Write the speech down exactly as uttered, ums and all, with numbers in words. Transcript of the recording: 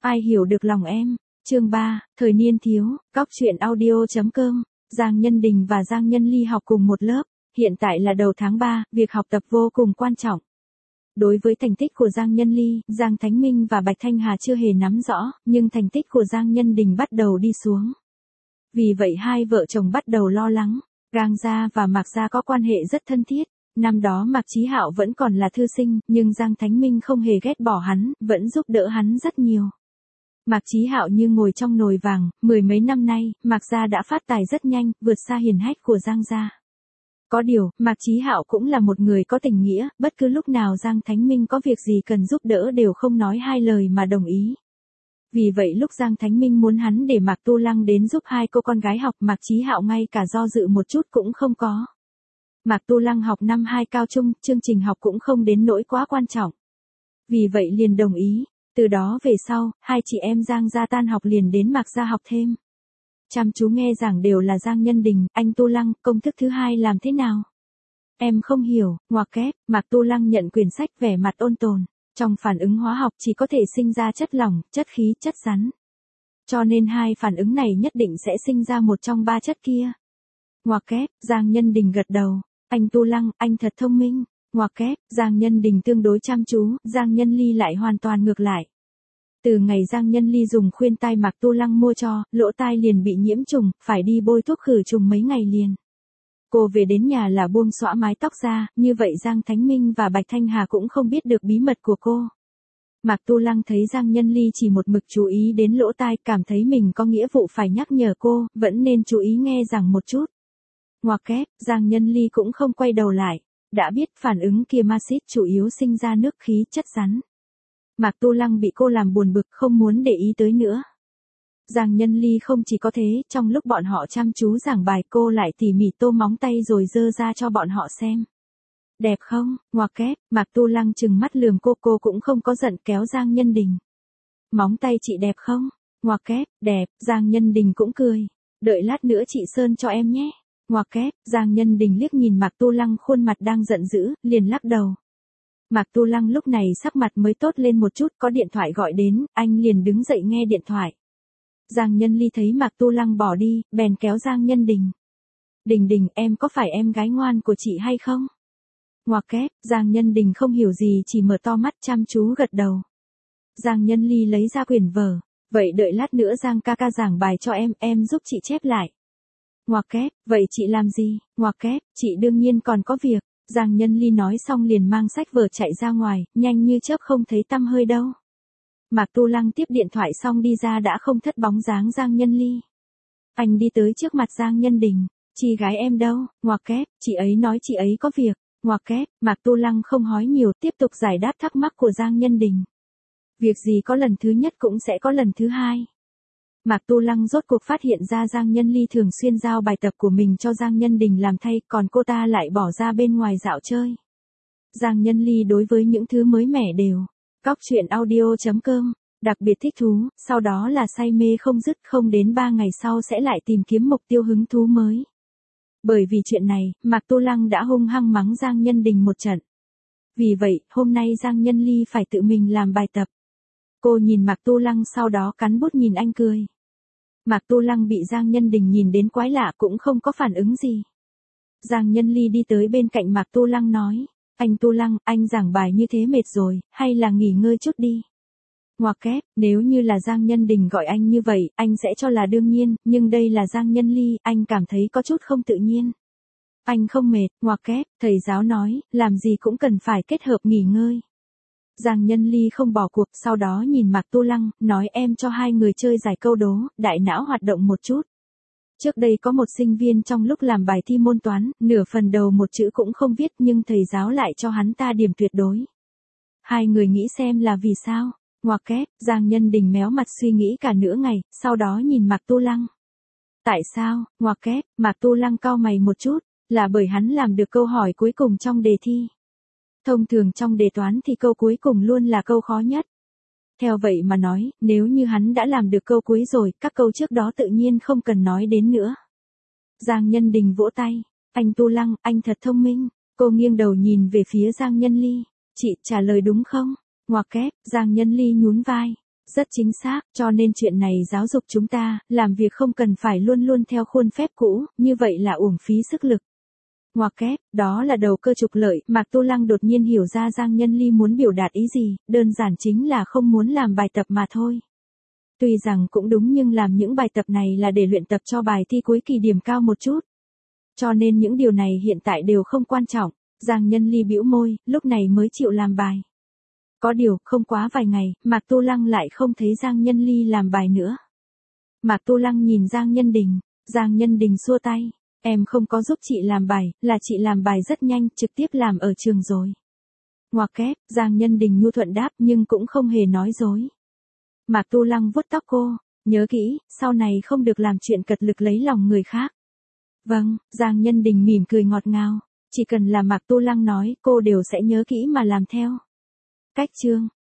Ai hiểu được lòng em. Chương ba, thời niên thiếu, Cóc truyện audio.com. Giang Nhân Đình và Giang Nhân Ly học cùng một lớp, hiện tại là đầu tháng ba, việc học tập vô cùng quan trọng. Đối với thành tích của Giang Nhân Ly, Giang Thánh Minh và Bạch Thanh Hà chưa hề nắm rõ, nhưng thành tích của Giang Nhân Đình bắt đầu đi xuống. Vì vậy hai vợ chồng bắt đầu lo lắng. Gang gia và Mạc gia có quan hệ rất thân thiết. Năm đó Mạc Chí Hạo vẫn còn là thư sinh, nhưng Giang Thánh Minh không hề ghét bỏ hắn, vẫn giúp đỡ hắn rất nhiều. Mạc Chí Hạo như ngồi trong nồi vàng, mười mấy năm nay, Mạc gia đã phát tài rất nhanh, vượt xa hiển hách của Giang gia. Có điều, Mạc Chí Hạo cũng là một người có tình nghĩa, bất cứ lúc nào Giang Thánh Minh có việc gì cần giúp đỡ đều không nói hai lời mà đồng ý. Vì vậy lúc Giang Thánh Minh muốn hắn để Mạc Tu Lăng đến giúp hai cô con gái học, Mạc Chí Hạo ngay cả do dự một chút cũng không có. Mạc Tu Lăng học năm hai cao trung, chương trình học cũng không đến nỗi quá quan trọng. Vì vậy liền đồng ý, từ đó về sau, hai chị em Giang gia tan học liền đến Mạc gia học thêm. Chăm chú nghe giảng đều là Giang Nhân Đình, anh Tu Lăng, công thức thứ hai làm thế nào? Em không hiểu, ngoặc kép, Mạc Tu Lăng nhận quyển sách vẻ mặt ôn tồn. Trong phản ứng hóa học chỉ có thể sinh ra chất lỏng, chất khí, chất rắn. Cho nên hai phản ứng này nhất định sẽ sinh ra một trong ba chất kia. Ngoặc kép, Giang Nhân Đình gật đầu. Anh Tu Lăng, anh thật thông minh. Ngoặc kép, Giang Nhân Đình tương đối chăm chú, Giang Nhân Ly lại hoàn toàn ngược lại. Từ ngày Giang Nhân Ly dùng khuyên tai Mạc Tu Lăng mua cho, lỗ tai liền bị nhiễm trùng, phải đi bôi thuốc khử trùng mấy ngày liền. Cô về đến nhà là buông xõa mái tóc ra, như vậy Giang Thánh Minh và Bạch Thanh Hà cũng không biết được bí mật của cô. Mạc Tu Lăng thấy Giang Nhân Ly chỉ một mực chú ý đến lỗ tai, cảm thấy mình có nghĩa vụ phải nhắc nhở cô, vẫn nên chú ý nghe rằng một chút. Ngoặc kép, Giang Nhân Ly cũng không quay đầu lại, đã biết phản ứng kia axit chủ yếu sinh ra nước khí, chất rắn. Mạc Tu Lăng bị cô làm buồn bực, không muốn để ý tới nữa. Giang Nhân Ly không chỉ có thế, trong lúc bọn họ chăm chú giảng bài cô lại tỉ mỉ tô móng tay rồi dơ ra cho bọn họ xem. Đẹp không? Ngoặc kép, Mạc Tu Lăng trừng mắt lườm cô, cô cũng không có giận, kéo Giang Nhân Đình. Móng tay chị đẹp không? Ngoặc kép, đẹp, Giang Nhân Đình cũng cười. Đợi lát nữa chị sơn cho em nhé. Ngoặc kép, Giang Nhân Đình liếc nhìn Mạc Tu Lăng khuôn mặt đang giận dữ, liền lắc đầu. Mạc Tu Lăng lúc này sắc mặt mới tốt lên một chút, có điện thoại gọi đến, anh liền đứng dậy nghe điện thoại. Giang Nhân Ly thấy Mạc Tu Lăng bỏ đi, bèn kéo Giang Nhân Đình. Đình Đình, em có phải em gái ngoan của chị hay không? Ngoặc kép, Giang Nhân Đình không hiểu gì, chỉ mở to mắt chăm chú gật đầu. Giang Nhân Ly lấy ra quyển vở. Vậy đợi lát nữa Giang ca ca giảng bài cho em, em giúp chị chép lại. Ngoặc kép, vậy chị làm gì? Ngoặc kép, chị đương nhiên còn có việc. Giang Nhân Ly nói xong liền mang sách vở chạy ra ngoài, nhanh như chớp không thấy tăm hơi đâu. Mạc Tu Lăng tiếp điện thoại xong đi ra đã không thất bóng dáng Giang Nhân Ly. Anh đi tới trước mặt Giang Nhân Đình. Chị gái em đâu? Ngoặc kép, chị ấy nói chị ấy có việc. Ngoặc kép, Mạc Tu Lăng không hói nhiều, tiếp tục giải đáp thắc mắc của Giang Nhân Đình. Việc gì có lần thứ nhất cũng sẽ có lần thứ hai. Mạc Tu Lăng rốt cuộc phát hiện ra Giang Nhân Ly thường xuyên giao bài tập của mình cho Giang Nhân Đình làm thay, còn cô ta lại bỏ ra bên ngoài dạo chơi. Giang Nhân Ly đối với những thứ mới mẻ đều. Cóc truyện audio.com, đặc biệt thích thú, sau đó là say mê không dứt, không đến ba ngày sau sẽ lại tìm kiếm mục tiêu hứng thú mới. Bởi vì chuyện này, Mạc Tu Lăng đã hung hăng mắng Giang Nhân Đình một trận. Vì vậy, hôm nay Giang Nhân Ly phải tự mình làm bài tập. Cô nhìn Mạc Tu Lăng sau đó cắn bút nhìn anh cười. Mạc Tu Lăng bị Giang Nhân Đình nhìn đến quái lạ cũng không có phản ứng gì. Giang Nhân Ly đi tới bên cạnh Mạc Tu Lăng nói. Anh Tu Lăng, anh giảng bài như thế mệt rồi, hay là nghỉ ngơi chút đi. Ngoặc kép, nếu như là Giang Nhân Đình gọi anh như vậy, anh sẽ cho là đương nhiên, nhưng đây là Giang Nhân Ly, anh cảm thấy có chút không tự nhiên. Anh không mệt, ngoặc kép, thầy giáo nói, làm gì cũng cần phải kết hợp nghỉ ngơi. Giang Nhân Ly không bỏ cuộc, sau đó nhìn Mạc Tu Lăng, nói em cho hai người chơi giải câu đố, đại não hoạt động một chút. Trước đây có một sinh viên trong lúc làm bài thi môn toán, nửa phần đầu một chữ cũng không viết nhưng thầy giáo lại cho hắn ta điểm tuyệt đối. Hai người nghĩ xem là vì sao? Ngoặc kép, Giang Nhân Đình méo mặt suy nghĩ cả nửa ngày, sau đó nhìn Mạc Tu Lăng. Tại sao? Ngoặc kép, Mạc Tu Lăng cau mày một chút, là bởi hắn làm được câu hỏi cuối cùng trong đề thi. Thông thường trong đề toán thì câu cuối cùng luôn là câu khó nhất. Theo vậy mà nói, nếu như hắn đã làm được câu cuối rồi, các câu trước đó tự nhiên không cần nói đến nữa. Giang Nhân Đình vỗ tay. Anh Tu Lăng, anh thật thông minh. Cô nghiêng đầu nhìn về phía Giang Nhân Ly. Chị trả lời đúng không? Ngoặc kép, Giang Nhân Ly nhún vai. Rất chính xác, cho nên chuyện này giáo dục chúng ta, làm việc không cần phải luôn luôn theo khuôn phép cũ, như vậy là uổng phí sức lực. Ngoặc kép, đó là đầu cơ trục lợi, Mạc Tu Lăng đột nhiên hiểu ra Giang Nhân Ly muốn biểu đạt ý gì, đơn giản chính là không muốn làm bài tập mà thôi. Tuy rằng cũng đúng nhưng làm những bài tập này là để luyện tập cho bài thi cuối kỳ điểm cao một chút. Cho nên những điều này hiện tại đều không quan trọng, Giang Nhân Ly bĩu môi, lúc này mới chịu làm bài. Có điều, không quá vài ngày, Mạc Tu Lăng lại không thấy Giang Nhân Ly làm bài nữa. Mạc Tu Lăng nhìn Giang Nhân Đình, Giang Nhân Đình xua tay, em không có giúp chị làm bài, là chị làm bài rất nhanh, trực tiếp làm ở trường rồi. Ngoặc kép, Giang Nhân Đình nhu thuận đáp nhưng cũng không hề nói dối. Mạc Tu Lăng vuốt tóc cô, nhớ kỹ, sau này không được làm chuyện cật lực lấy lòng người khác. Vâng, Giang Nhân Đình mỉm cười ngọt ngào, chỉ cần là Mạc Tu Lăng nói, cô đều sẽ nhớ kỹ mà làm theo. Cách chương